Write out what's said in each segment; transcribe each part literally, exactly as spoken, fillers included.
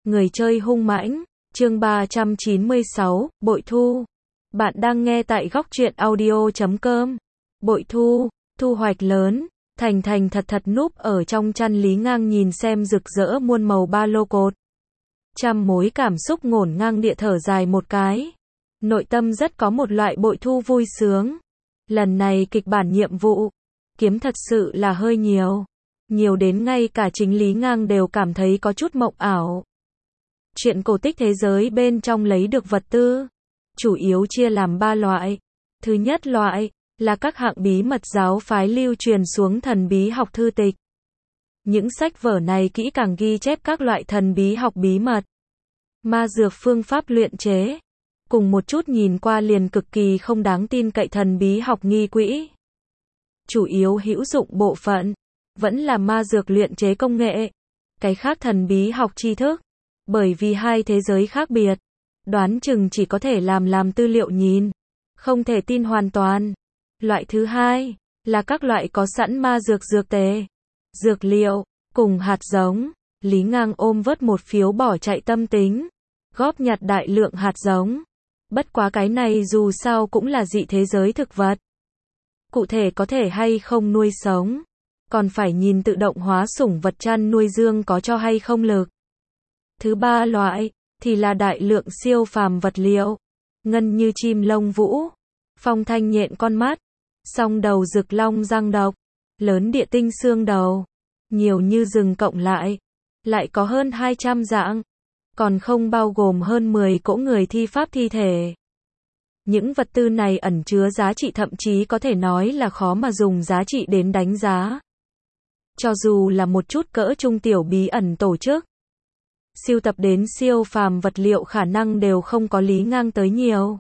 Người chơi hung mãnh, chương ba trăm chín mươi sáu, Bội Thu. Bạn đang nghe tại góc truyện audio chấm com. Bội Thu, thu hoạch lớn, thành thành thật thật núp ở trong chăn. Lý Ngang nhìn xem rực rỡ muôn màu ba lô cột. Trăm mối cảm xúc ngổn ngang địa thở dài một cái. Nội tâm rất có một loại bội thu vui sướng. Lần này kịch bản nhiệm vụ, kiếm thật sự là hơi nhiều. Nhiều đến ngay cả chính Lý Ngang đều cảm thấy có chút mộng ảo. Chuyện cổ tích thế giới bên trong lấy được vật tư, chủ yếu chia làm ba loại. Thứ nhất loại, là các hạng bí mật giáo phái lưu truyền xuống thần bí học thư tịch. Những sách vở này kỹ càng ghi chép các loại thần bí học bí mật, ma dược phương pháp luyện chế, cùng một chút nhìn qua liền cực kỳ không đáng tin cậy thần bí học nghi quỹ. Chủ yếu hữu dụng bộ phận, vẫn là ma dược luyện chế công nghệ. Cái khác thần bí học tri thức, bởi vì hai thế giới khác biệt, đoán chừng chỉ có thể làm làm tư liệu nhìn, không thể tin hoàn toàn. Loại thứ hai, là các loại có sẵn ma dược dược tề, dược liệu, cùng hạt giống. Lý Ngang ôm vớt một phiếu bỏ chạy tâm tính, góp nhặt đại lượng hạt giống. Bất quá cái này dù sao cũng là dị thế giới thực vật. Cụ thể có thể hay không nuôi sống, còn phải nhìn tự động hóa sủng vật chăn nuôi dương có cho hay không lực. Thứ ba loại, thì là đại lượng siêu phàm vật liệu. Ngân như chim lông vũ, phong thanh nhện con mắt, song đầu rực long răng độc, lớn địa tinh xương đầu, nhiều như rừng cộng lại, lại có hơn hai trăm dạng, còn không bao gồm hơn mười cỗ người thi pháp thi thể. Những vật tư này ẩn chứa giá trị thậm chí có thể nói là khó mà dùng giá trị đến đánh giá. Cho dù là một chút cỡ trung tiểu bí ẩn tổ chức, sưu tập đến siêu phàm vật liệu khả năng đều không có Lý Ngang tới nhiều.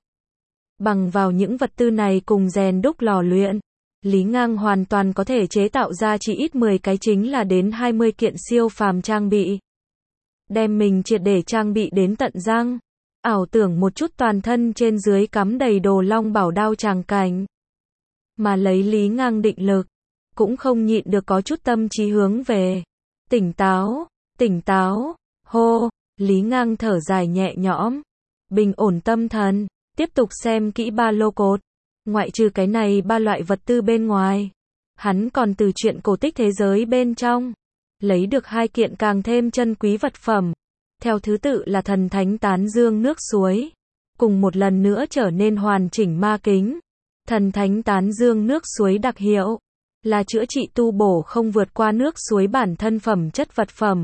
Bằng vào những vật tư này cùng rèn đúc lò luyện, Lý Ngang hoàn toàn có thể chế tạo ra chỉ ít mười cái chính là đến hai mươi kiện siêu phàm trang bị. Đem mình triệt để trang bị đến tận răng, ảo tưởng một chút toàn thân trên dưới cắm đầy đồ long bảo đao tràng cảnh. Mà lấy Lý Ngang định lực, cũng không nhịn được có chút tâm trí hướng về. Tỉnh táo, tỉnh táo, hô, Lý Ngang thở dài nhẹ nhõm, bình ổn tâm thần, tiếp tục xem kỹ ba lô cột. Ngoại trừ cái này ba loại vật tư bên ngoài, hắn còn từ chuyện cổ tích thế giới bên trong, lấy được hai kiện càng thêm chân quý vật phẩm. Theo thứ tự là thần thánh tán dương nước suối, cùng một lần nữa trở nên hoàn chỉnh ma kính. Thần thánh tán dương nước suối đặc hiệu, là chữa trị tu bổ không vượt qua nước suối bản thân phẩm chất vật phẩm.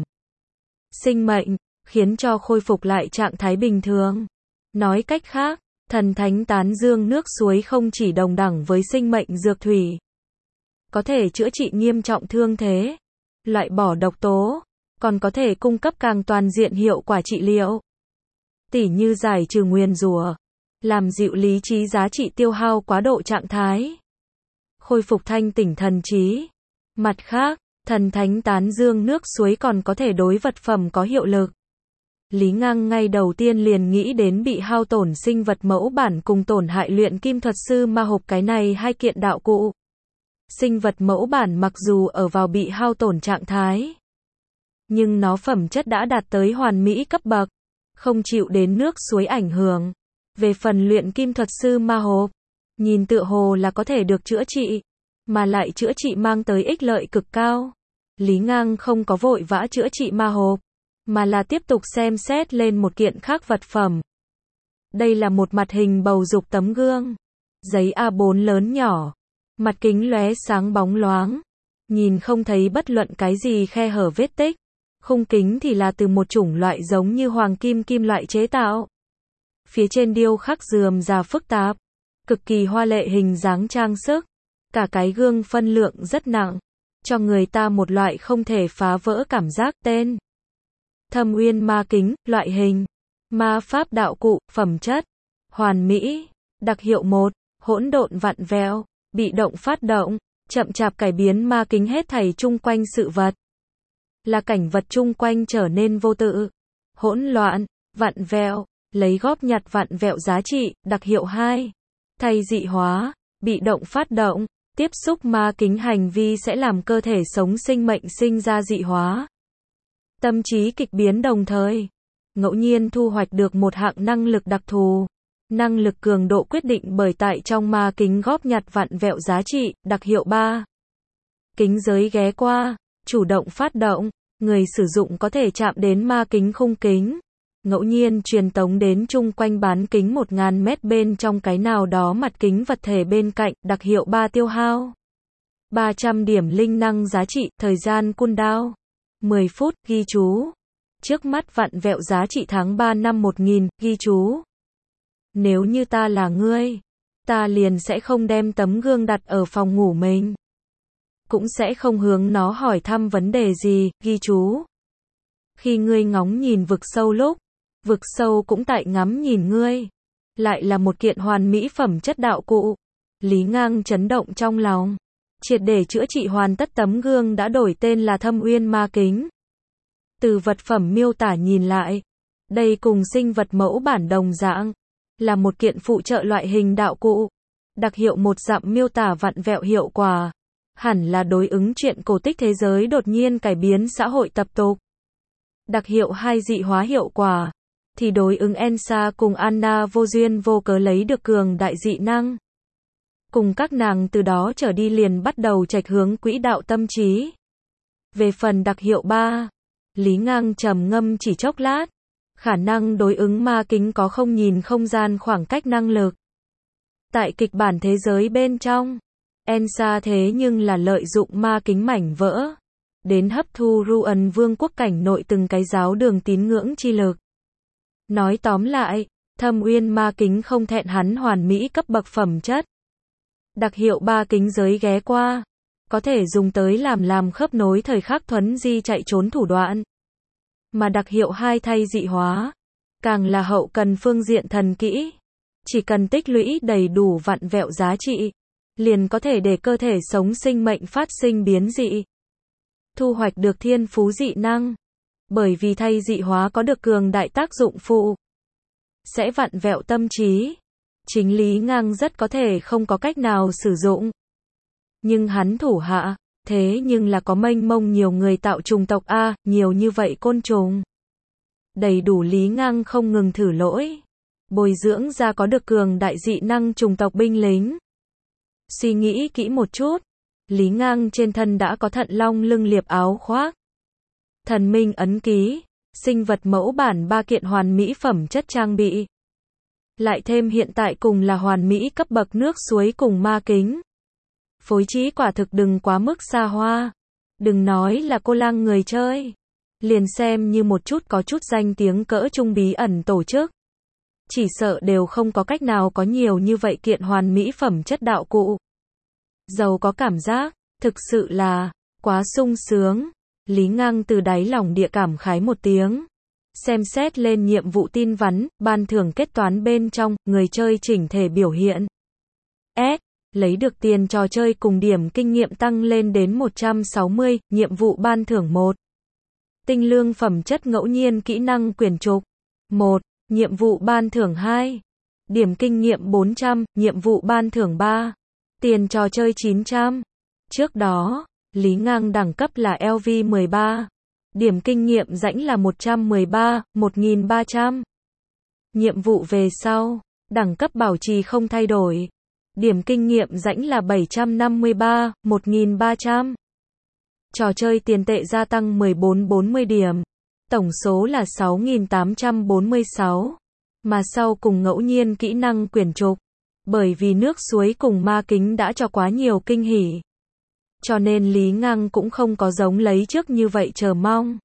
Sinh mệnh, khiến cho khôi phục lại trạng thái bình thường. Nói cách khác, thần thánh tán dương nước suối không chỉ đồng đẳng với sinh mệnh dược thủy, có thể chữa trị nghiêm trọng thương thế, loại bỏ độc tố, còn có thể cung cấp càng toàn diện hiệu quả trị liệu. Tỉ như giải trừ nguyền rủa, làm dịu lý trí giá trị tiêu hao quá độ trạng thái, khôi phục thanh tỉnh thần trí. Mặt khác, thần thánh tán dương nước suối còn có thể đối vật phẩm có hiệu lực. Lý Ngang ngay đầu tiên liền nghĩ đến bị hao tổn sinh vật mẫu bản cùng tổn hại luyện kim thuật sư ma hộp cái này hai kiện đạo cụ. Sinh vật mẫu bản mặc dù ở vào bị hao tổn trạng thái, nhưng nó phẩm chất đã đạt tới hoàn mỹ cấp bậc, không chịu đến nước suối ảnh hưởng. Về phần luyện kim thuật sư ma hộp, nhìn tựa hồ là có thể được chữa trị, mà lại chữa trị mang tới ích lợi cực cao. Lý Ngang không có vội vã chữa trị ma hộp, mà là tiếp tục xem xét lên một kiện khác vật phẩm. Đây là một mặt hình bầu dục tấm gương, giấy A bốn lớn nhỏ, mặt kính lóe sáng bóng loáng, nhìn không thấy bất luận cái gì khe hở vết tích. Khung kính thì là từ một chủng loại giống như hoàng kim kim loại chế tạo. Phía trên điêu khắc rườm rà phức tạp, cực kỳ hoa lệ hình dáng trang sức. Cả cái gương phân lượng rất nặng, cho người ta một loại không thể phá vỡ cảm giác. Tên: Thâm Uyên ma kính. Loại hình: ma pháp đạo cụ. Phẩm chất: hoàn mỹ. Đặc hiệu một: hỗn độn vặn vẹo, bị động phát động, chậm chạp cải biến ma kính hết thảy chung quanh sự vật. Là cảnh vật chung quanh trở nên vô tự, hỗn loạn, vặn vẹo, lấy góp nhặt vặn vẹo giá trị. Đặc hiệu hai: thay dị hóa, bị động phát động, tiếp xúc ma kính hành vi sẽ làm cơ thể sống sinh mệnh sinh ra dị hóa. Tâm trí kịch biến đồng thời, ngẫu nhiên thu hoạch được một hạng năng lực đặc thù. Năng lực cường độ quyết định bởi tại trong ma kính góp nhặt vặn vẹo giá trị, đặc hiệu ba. Kính giới ghé qua, chủ động phát động, người sử dụng có thể chạm đến ma kính khung kính, ngẫu nhiên truyền tống đến chung quanh bán kính một nghìn mét bên trong cái nào đó mặt kính vật thể bên cạnh, đặc hiệu ba tiêu hao. ba trăm điểm linh năng giá trị, thời gian cooldown mười phút, ghi chú. Trước mắt vặn vẹo giá trị tháng ba năm một nghìn, ghi chú. Nếu như ta là ngươi, ta liền sẽ không đem tấm gương đặt ở phòng ngủ mình. Cũng sẽ không hướng nó hỏi thăm vấn đề gì, ghi chú. Khi ngươi ngóng nhìn vực sâu lúc, vực sâu cũng tại ngắm nhìn ngươi. Lại là một kiện hoàn mỹ phẩm chất đạo cụ. Lý Ngang chấn động trong lòng. Triệt để chữa trị hoàn tất tấm gương đã đổi tên là Thâm Uyên Ma Kính. Từ vật phẩm miêu tả nhìn lại, đây cùng sinh vật mẫu bản đồng dạng, là một kiện phụ trợ loại hình đạo cụ. Đặc hiệu một dặm miêu tả vặn vẹo hiệu quả, hẳn là đối ứng chuyện cổ tích thế giới đột nhiên cải biến xã hội tập tục. Đặc hiệu hai dị hóa hiệu quả, thì đối ứng Elsa cùng Anna vô duyên vô cớ lấy được cường đại dị năng. Cùng các nàng từ đó trở đi liền bắt đầu chệch hướng quỹ đạo tâm trí. Về phần đặc hiệu ba, Lý Ngang trầm ngâm chỉ chốc lát. Khả năng đối ứng ma kính có không nhìn không gian khoảng cách năng lực. Tại kịch bản thế giới bên trong, Elsa thế nhưng là lợi dụng ma kính mảnh vỡ, đến hấp thu Ruan vương quốc cảnh nội từng cái giáo đường tín ngưỡng chi lực. Nói tóm lại, Thâm Uyên ma kính không thẹn hắn hoàn mỹ cấp bậc phẩm chất. Đặc hiệu ba kính giới ghé qua, có thể dùng tới làm làm khớp nối thời khắc thuấn di chạy trốn thủ đoạn. Mà đặc hiệu hai thay dị hóa, càng là hậu cần phương diện thần kỹ. Chỉ cần tích lũy đầy đủ vặn vẹo giá trị, liền có thể để cơ thể sống sinh mệnh phát sinh biến dị. Thu hoạch được thiên phú dị năng. Bởi vì thay dị hóa có được cường đại tác dụng phụ, sẽ vặn vẹo tâm trí. Chính Lý Ngang rất có thể không có cách nào sử dụng. Nhưng hắn thủ hạ, thế nhưng là có mênh mông nhiều người tạo trùng tộc A, nhiều như vậy côn trùng. Đầy đủ Lý Ngang không ngừng thử lỗi. Bồi dưỡng ra có được cường đại dị năng trùng tộc binh lính. Suy nghĩ kỹ một chút, Lý Ngang trên thân đã có thận long lưng liệp áo khoác, thần minh ấn ký, sinh vật mẫu bản ba kiện hoàn mỹ phẩm chất trang bị. Lại thêm hiện tại cùng là hoàn mỹ cấp bậc nước suối cùng ma kính. Phối trí quả thực đừng quá mức xa hoa. Đừng nói là cô lang người chơi. Liền xem như một chút có chút danh tiếng cỡ trung bí ẩn tổ chức. Chỉ sợ đều không có cách nào có nhiều như vậy kiện hoàn mỹ phẩm chất đạo cụ. Giàu có cảm giác, thực sự là quá sung sướng. Lý Ngang từ đáy lòng địa cảm khái một tiếng. Xem xét lên nhiệm vụ tin vắn, ban thưởng kết toán bên trong, người chơi chỉnh thể biểu hiện. S. Lấy được tiền trò chơi cùng điểm kinh nghiệm tăng lên đến một trăm sáu mươi, nhiệm vụ ban thưởng một. Tinh lương phẩm chất ngẫu nhiên kỹ năng quyển trục. một. Nhiệm vụ ban thưởng hai. Điểm kinh nghiệm bốn trăm, nhiệm vụ ban thưởng ba. Tiền trò chơi chín trăm. Trước đó, Lý Ngang đẳng cấp là L V mười ba. Điểm kinh nghiệm rãnh là một trăm mười ba, một nghìn ba trăm. Nhiệm vụ về sau, đẳng cấp bảo trì không thay đổi. Điểm kinh nghiệm rãnh là bảy trăm năm mươi ba, một nghìn ba trăm. Trò chơi tiền tệ gia tăng mười bốn bốn mươi điểm. Tổng số là sáu nghìn tám trăm bốn mươi sáu. Mà sau cùng ngẫu nhiên kỹ năng quyển trục. Bởi vì nước suối cùng ma kính đã cho quá nhiều kinh hỉ. Cho nên Lý Ngang cũng không có giống lấy trước như vậy chờ mong.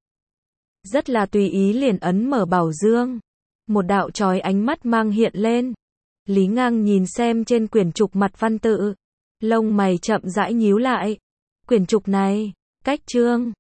Rất là tùy ý liền ấn mở bảo dương. Một đạo chói ánh mắt mang hiện lên. Lý Ngang nhìn xem trên quyển trục mặt văn tự. Lông mày chậm rãi nhíu lại. Quyển trục này, cách chương,